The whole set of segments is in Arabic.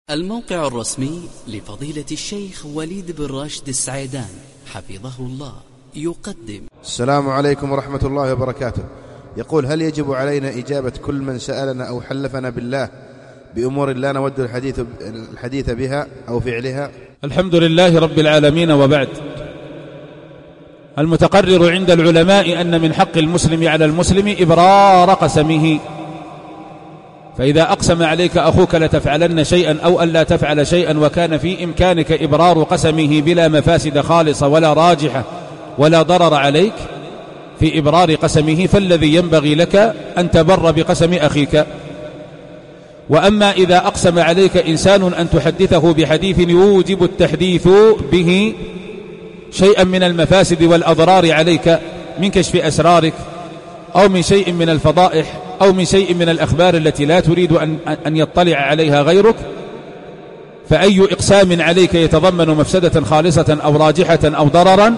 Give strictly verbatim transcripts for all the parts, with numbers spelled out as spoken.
الموقع الرسمي لفضيلة الشيخ وليد بن راشد السعيدان حفظه الله يقدم. السلام عليكم ورحمة الله وبركاته. يقول: هل يجب علينا إجابة كل من سألنا أو حلفنا بالله بأمور لا نود الحديث, الحديث بها أو فعلها؟ الحمد لله رب العالمين، وبعد. المتقرر عند العلماء أن من حق المسلم على المسلم إبرار قسمه، فإذا أقسم عليك أخوك لتفعلن شيئا أو أن لا تفعل شيئا وكان في إمكانك إبرار قسمه بلا مفاسد خالصة ولا راجحة ولا ضرر عليك في إبرار قسمه، فالذي ينبغي لك أن تبر بقسم أخيك. وأما إذا أقسم عليك إنسان أن تحدثه بحديث يوجب التحديث به شيئا من المفاسد والأضرار عليك من كشف أسرارك أو من شيء من الفضائح أو من شيء من الأخبار التي لا تريد أن, أن يطلع عليها غيرك، فأي إقسام عليك يتضمن مفسدة خالصة أو راجحة أو ضررا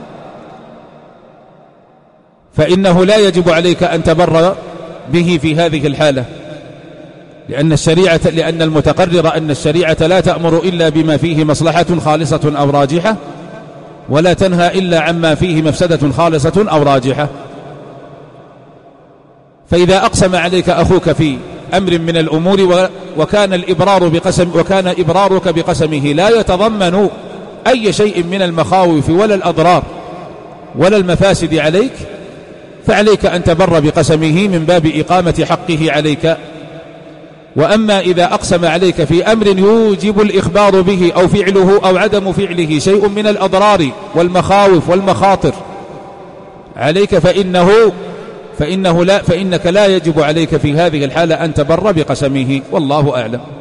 فإنه لا يجب عليك أن تبر به في هذه الحالة، لأن الشريعة لأن المتقرر أن الشريعة لا تأمر إلا بما فيه مصلحة خالصة أو راجحة، ولا تنهى إلا عما فيه مفسدة خالصة أو راجحة. فإذا أقسم عليك أخوك في أمر من الأمور وكان الإبرار بقسم وكان إبرارك بقسمه لا يتضمن أي شيء من المخاوف ولا الأضرار ولا المفاسد عليك، فعليك أن تبر بقسمه من باب إقامة حقه عليك. وأما إذا أقسم عليك في أمر يوجب الإخبار به أو فعله أو عدم فعله شيء من الأضرار والمخاوف والمخاطر عليك فإنه فإنه لا فإنك لا يجب عليك في هذه الحالة أن تبر بقسمه، والله أعلم.